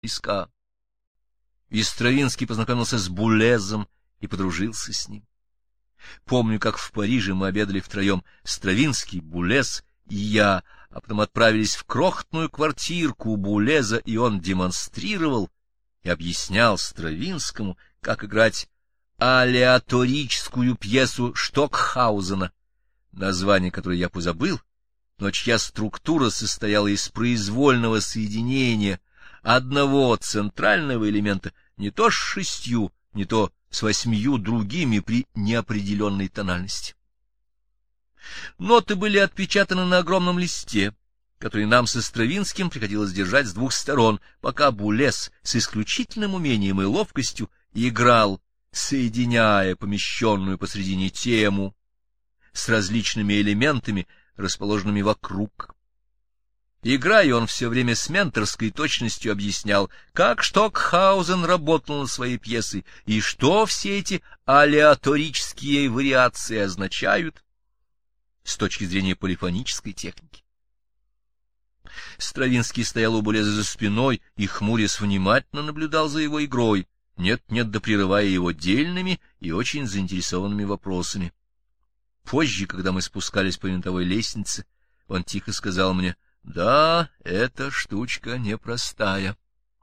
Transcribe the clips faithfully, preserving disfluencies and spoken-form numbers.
близка. И Стравинский познакомился с Булезом и подружился с ним. Помню, как в Париже мы обедали втроем: Стравинский, Булез и я, а потом отправились в крохотную квартирку у Булеза, и он демонстрировал и объяснял Стравинскому, как играть алеаторическую пьесу Штокхаузена, название которой я позабыл, но чья структура состояла из произвольного соединения одного центрального элемента не то с шестью, не то с восьмию другими при неопределенной тональности. Ноты были отпечатаны на огромном листе, который нам со Стравинским приходилось держать с двух сторон, пока Булез с исключительным умением и ловкостью играл, соединяя помещенную посредине тему с различными элементами, расположенными вокруг. Играя, он все время с менторской точностью объяснял, как Штокхаузен работал над своей пьесой и что все эти алеаторические вариации означают с точки зрения полифонической техники. Стравинский стоял у Булеза за спиной и, хмурясь, внимательно наблюдал за его игрой, нет-нет да прерывая его дельными и очень заинтересованными вопросами. Позже, когда мы спускались по винтовой лестнице, он тихо сказал мне: «Да, эта штучка непростая».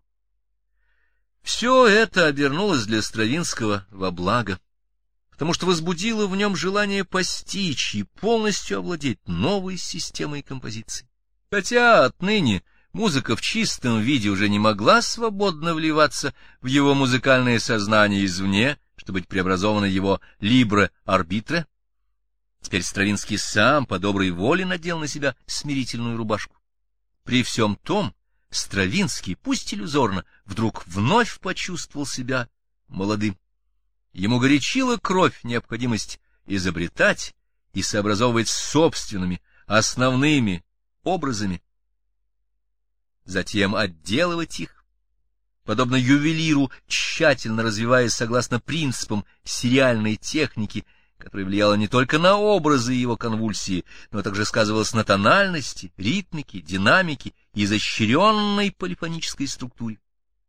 Все это обернулось для Стравинского во благо, потому что возбудило в нем желание постичь и полностью овладеть новой системой композиции. Хотя отныне музыка в чистом виде уже не могла свободно вливаться в его музыкальное сознание извне, чтобы быть преобразованной его либре-арбитре, теперь Стравинский сам по доброй воле надел на себя смирительную рубашку. При всем том Стравинский, пусть иллюзорно, вдруг вновь почувствовал себя молодым. Ему горячила кровь необходимость изобретать и сообразовывать собственными основными образами, затем отделывать их, подобно ювелиру, тщательно развиваясь согласно принципам сериальной техники, которая влияла не только на образы его конвульсии, но также сказывалась на тональности, ритмике, динамике и изощренной полифонической структуре.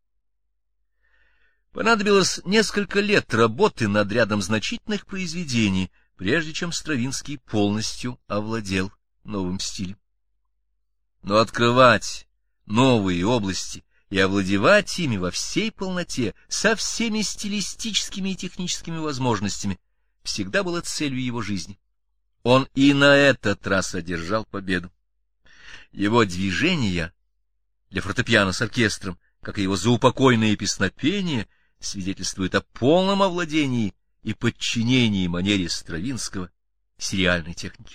Понадобилось несколько лет работы над рядом значительных произведений, прежде чем Стравинский полностью овладел новым стилем. Но открывать новые области и овладевать ими во всей полноте, со всеми стилистическими и техническими возможностями, всегда было целью его жизни. Он и на этот раз одержал победу. Его движения для фортепиано с оркестром, как и его заупокойные песнопения, свидетельствуют о полном овладении и подчинении манере Стравинского сериальной техники.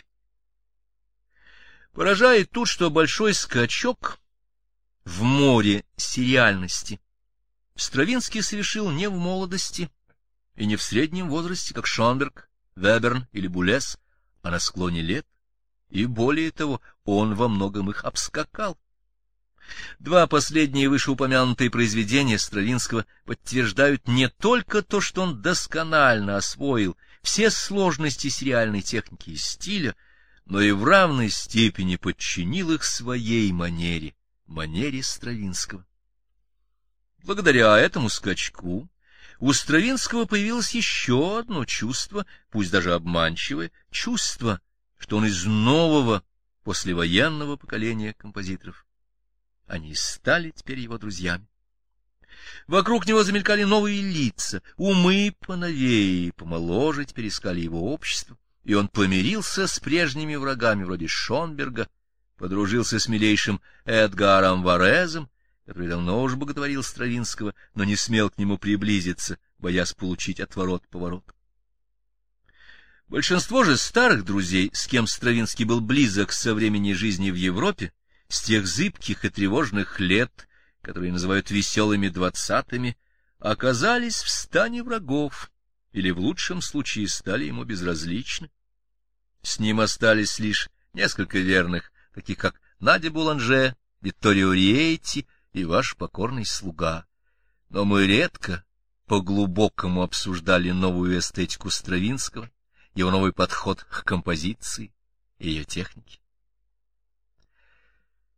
Поражает тут, что большой скачок в море сериальности Стравинский совершил не в молодости и не в среднем возрасте, как Шонберг, Веберн или Булез, а на склоне лет, и более того, он во многом их обскакал. Два последние вышеупомянутые произведения Стравинского подтверждают не только то, что он досконально освоил все сложности сериальной техники и стиля, но и в равной степени подчинил их своей манере, манере Стравинского. Благодаря этому скачку у Стравинского появилось еще одно чувство, пусть даже обманчивое, чувство, что он из нового послевоенного поколения композиторов. Они стали теперь его друзьями. Вокруг него замелькали новые лица, умы поновее и помоложе теперь искали его общество, и он помирился с прежними врагами вроде Шонберга, подружился с милейшим Эдгаром Варезом, который давно уж боготворил Стравинского, но не смел к нему приблизиться, боясь получить отворот-поворот. Большинство же старых друзей, с кем Стравинский был близок со времени жизни в Европе, с тех зыбких и тревожных лет, которые называют веселыми двадцатыми, оказались в стане врагов, или в лучшем случае стали ему безразличны. С ним остались лишь несколько верных, таких как Надя Буланже, Витторио Риетти и ваш покорный слуга. Но мы редко по-глубокому обсуждали новую эстетику Стравинского, его новый подход к композиции и ее технике.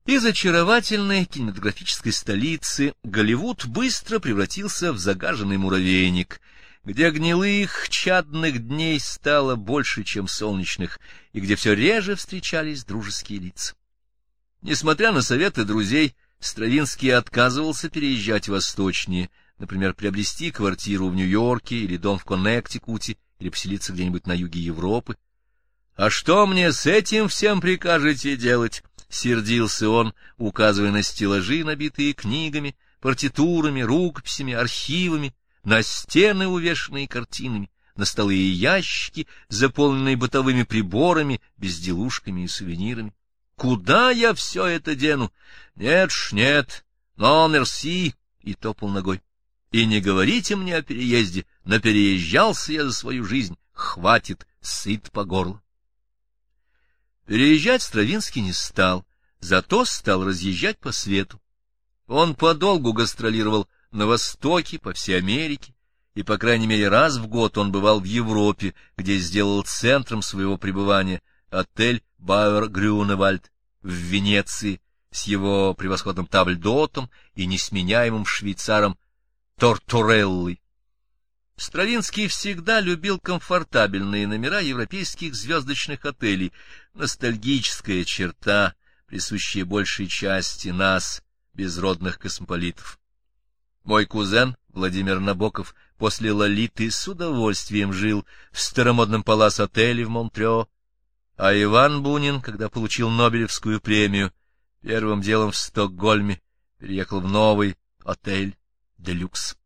Из очаровательной кинематографической столицы Голливуд быстро превратился в загаженный муравейник, где гнилых, чадных дней стало больше, чем солнечных, и где все реже встречались дружеские лица. Несмотря на советы друзей, Стравинский отказывался переезжать восточнее, например, приобрести квартиру в Нью-Йорке или дом в Коннектикуте, или поселиться где-нибудь на юге Европы. «А что мне с этим всем прикажете делать?» — сердился он, указывая на стеллажи, набитые книгами, партитурами, рукописями, архивами, на стены, увешанные картинами, на столы и ящики, заполненные бытовыми приборами, безделушками и сувенирами. «Куда я все это дену? Нет ж, нет, но мерси!» — и топал ногой. «И не говорите мне о переезде, напереезжался я за свою жизнь, хватит, сыт по горло». Переезжать Стравинский не стал, зато стал разъезжать по свету. Он подолгу гастролировал на Востоке, по всей Америке, и, по крайней мере, раз в год он бывал в Европе, где сделал центром своего пребывания отель Бауэр Грюневальд в Венеции с его превосходным табльдотом и несменяемым швейцаром Тортуреллой. Стравинский всегда любил комфортабельные номера европейских звездочных отелей, ностальгическая черта, присущая большей части нас, безродных космополитов. Мой кузен Владимир Набоков после «Лолиты» с удовольствием жил в старомодном палас-отеле в Монтрео, а Иван Бунин, когда получил Нобелевскую премию, первым делом в Стокгольме переехал в новый отель «Делюкс».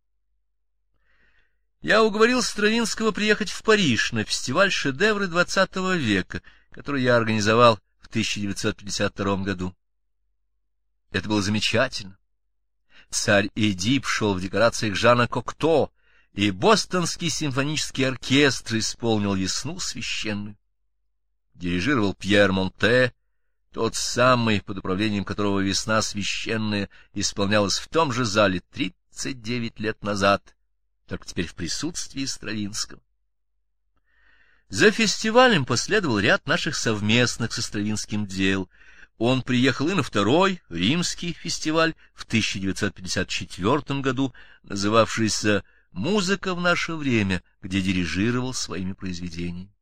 Я уговорил Стравинского приехать в Париж на фестиваль «Шедевры двадцатого века», который я организовал в тысяча девятьсот пятьдесят втором году. Это было замечательно. Царь Эдип шел в декорациях Жана Кокто, и Бостонский симфонический оркестр исполнил «Весну священную». Дирижировал Пьер Монте, тот самый, под управлением которого «Весна священная» исполнялась в том же зале тридцать девять лет назад, только теперь в присутствии Стравинского. За фестивалем последовал ряд наших совместных со Стравинским дел. Он приехал и на второй римский фестиваль в тысяча девятьсот пятьдесят четвёртом году, называвшийся «Музыка в наше время», где дирижировал своими произведениями.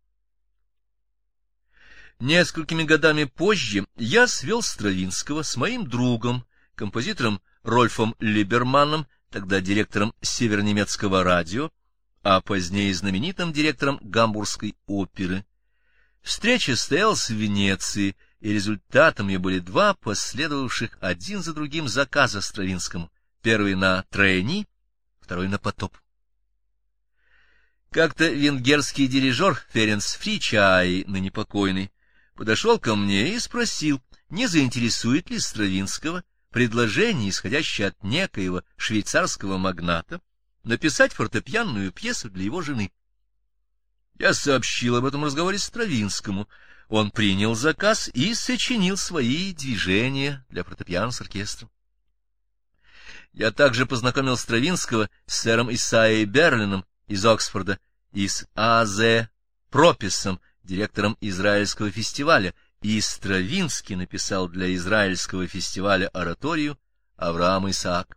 Несколькими годами позже я свел Стравинского с моим другом, композитором Рольфом Либерманом, тогда директором Северонемецкого радио, а позднее знаменитым директором Гамбургской оперы. Встреча состоялась в Венеции, и результатом ее были два последовавших один за другим заказа Стравинскому, первый на Трени, второй на Потоп. Как-то венгерский дирижер Ференц Фричай, ныне покойный, подошел ко мне и спросил, не заинтересует ли Стравинского предложение, исходящее от некоего швейцарского магната, написать фортепианную пьесу для его жены. Я сообщил об этом разговоре Стравинскому. Он принял заказ и сочинил свои движения для фортепиано с оркестром. Я также познакомил Стравинского с сэром Исайей Берлином из Оксфорда и с А З Прописом, директором израильского фестиваля, и Стравинский написал для израильского фестиваля ораторию «Авраам Исаак».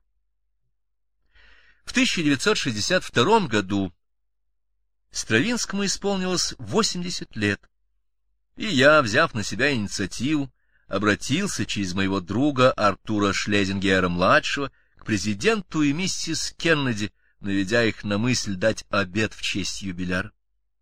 В тысяча девятьсот шестьдесят втором году Стравинскому исполнилось восемьдесят лет, и я, взяв на себя инициативу, обратился через моего друга Артура Шлезингера-младшего к президенту и миссис Кеннеди, наведя их на мысль дать обед в честь юбиляра.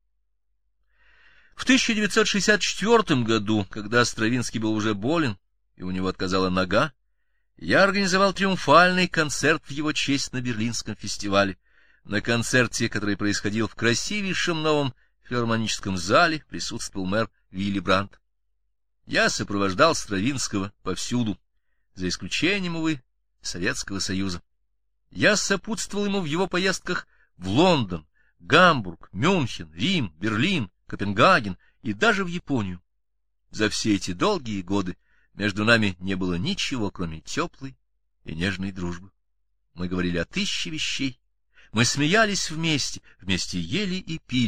В тысяча девятьсот шестьдесят четвёртом году, когда Стравинский был уже болен, и у него отказала нога, я организовал триумфальный концерт в его честь на Берлинском фестивале. На концерте, который происходил в красивейшем новом филармоническом зале, присутствовал мэр Вилли Брандт. Я сопровождал Стравинского повсюду, за исключением, увы, Советского Союза. Я сопутствовал ему в его поездках в Лондон, Гамбург, Мюнхен, Рим, Берлин, Копенгаген и даже в Японию. За все эти долгие годы между нами не было ничего, кроме теплой и нежной дружбы. Мы говорили о тысяче вещей, мы смеялись вместе, вместе ели и пили.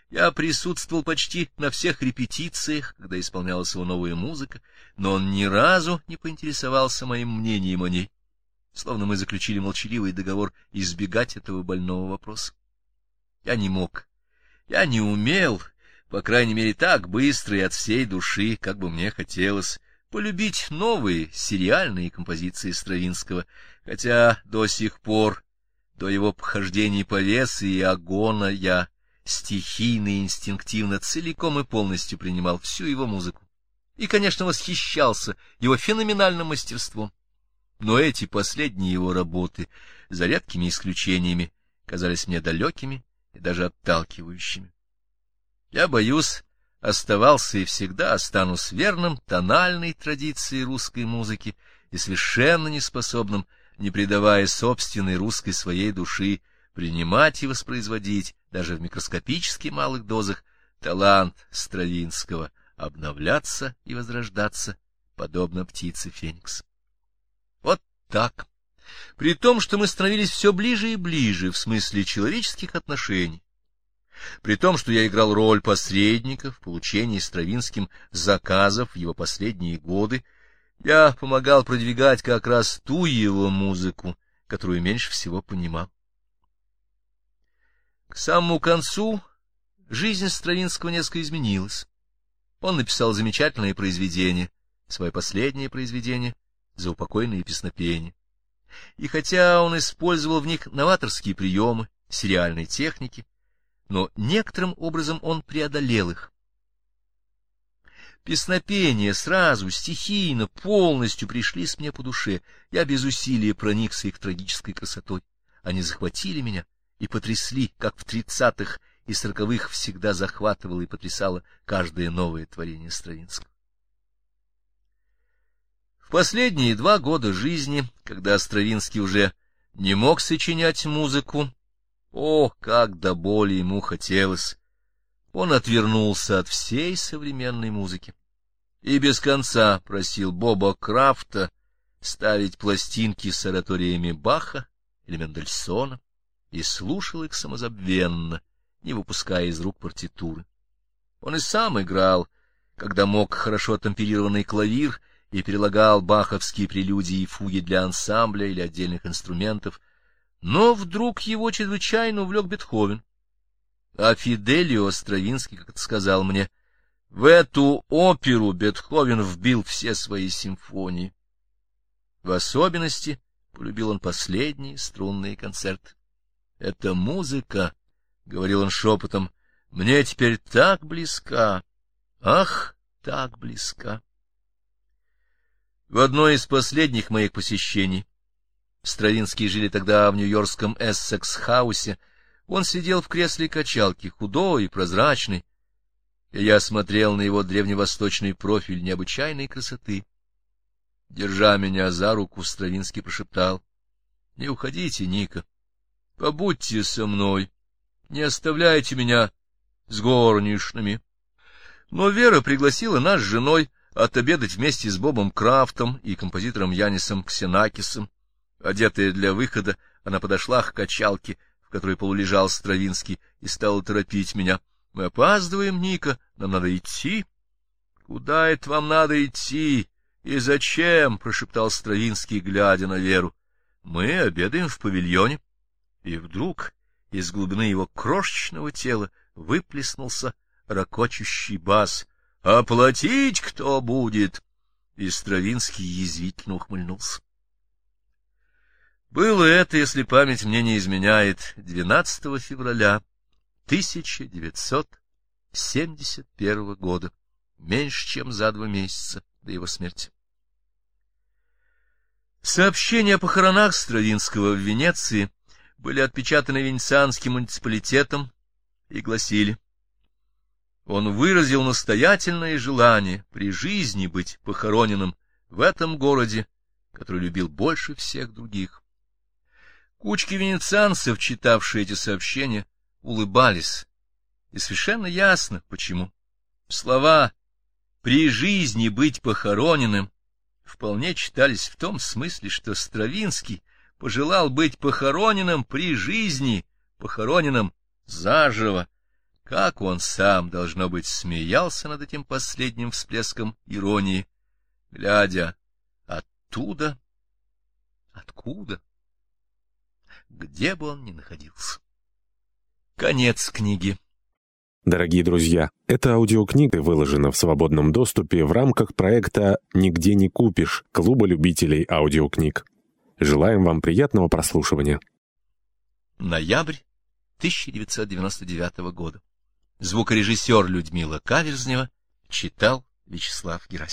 Я присутствовал почти на всех репетициях, когда исполнялась его новая музыка, но он ни разу не поинтересовался моим мнением о ней, словно мы заключили молчаливый договор избегать этого больного вопроса. Я не мог, я не умел, по крайней мере так быстро и от всей души, как бы мне хотелось, полюбить новые сериальные композиции Стравинского, хотя до сих пор, до его похождений по Весу и Агона, я стихийно и инстинктивно целиком и полностью принимал всю его музыку и, конечно, восхищался его феноменальным мастерством. Но эти последние его работы, за редкими исключениями, казались мне далекими и даже отталкивающими. Я, боюсь, оставался и всегда останусь верным тональной традиции русской музыки и совершенно неспособным, не придавая собственной русской своей души, принимать и воспроизводить, даже в микроскопически малых дозах, талант Стравинского, обновляться и возрождаться, подобно птице Феникс. Вот так. При том, что мы становились все ближе и ближе в смысле человеческих отношений. При том, что я играл роль посредника в получении Стравинским заказов в его последние годы, я помогал продвигать как раз ту его музыку, которую меньше всего понимал. К самому концу жизнь Стравинского несколько изменилась. Он написал замечательное произведение, свое последнее произведение, заупокойные песнопения. И хотя он использовал в них новаторские приемы сериальной техники, но некоторым образом он преодолел их. Песнопения сразу, стихийно, полностью пришлись мне по душе. Я без усилия проникся их трагической красотой. Они захватили меня и потрясли, как в тридцатых и сороковых всегда захватывало и потрясало каждое новое творение Стравинского. В последние два года жизни, когда Стравинский уже не мог сочинять музыку, о, как до боли ему хотелось, он отвернулся от всей современной музыки и без конца просил Боба Крафта ставить пластинки с ораториями Баха или Мендельсона и слушал их самозабвенно, не выпуская из рук партитуры. Он и сам играл, когда мог, хорошо темперированный клавир и перелагал баховские прелюдии и фуги для ансамбля или отдельных инструментов, но вдруг его чрезвычайно увлек Бетховен. А Фиделио Стравинский как-то сказал мне, в эту оперу Бетховен вбил все свои симфонии. В особенности полюбил он последние струнные концерты. «Эта музыка, — говорил он шепотом, — мне теперь так близка, ах, так близка». В одной из последних моих посещений, Стравинские жили тогда в нью-йоркском Эссекс-хаусе, он сидел в кресле качалки, худой и прозрачный, и я смотрел на его древневосточный профиль необычайной красоты. Держа меня за руку, Стравинский прошептал: — Не уходите, Ника, побудьте со мной, не оставляйте меня с горничными. Но Вера пригласила нас с женой отобедать вместе с Бобом Крафтом и композитором Янисом Ксенакисом. Одетая для выхода, она подошла к качалке, в которой полулежал Стравинский, и стала торопить меня. — Мы опаздываем, Ника, нам надо идти. — Куда это вам надо идти? И зачем? — прошептал Стравинский, глядя на Веру. — Мы обедаем в павильоне. И вдруг из глубины его крошечного тела выплеснулся ракочущий бас. — Оплатить кто будет? И Стравинский язвительно ухмыльнулся. Было это, если память мне не изменяет, двенадцатого февраля тысяча девятьсот семьдесят первого года, меньше чем за два месяца до его смерти. Сообщения о похоронах Стравинского в Венеции были отпечатаны венецианским муниципалитетом и гласили: он выразил настоятельное желание при жизни быть похороненным в этом городе, который любил больше всех других. Кучки венецианцев, читавшие эти сообщения, улыбались, и совершенно ясно, почему. Слова «при жизни быть похороненным» вполне читались в том смысле, что Стравинский пожелал быть похороненным при жизни, похороненным заживо, Как он сам, должно быть, смеялся над этим последним всплеском иронии, глядя оттуда, откуда, где бы он ни находился. Конец книги. Дорогие друзья, эта аудиокнига выложена в свободном доступе в рамках проекта «Нигде не купишь» Клуба любителей аудиокниг. Желаем вам приятного прослушивания. Ноябрь тысяча девятьсот девяносто девятого года. Звукорежиссер Людмила Каверзнева читал Вячеслав Герасимов.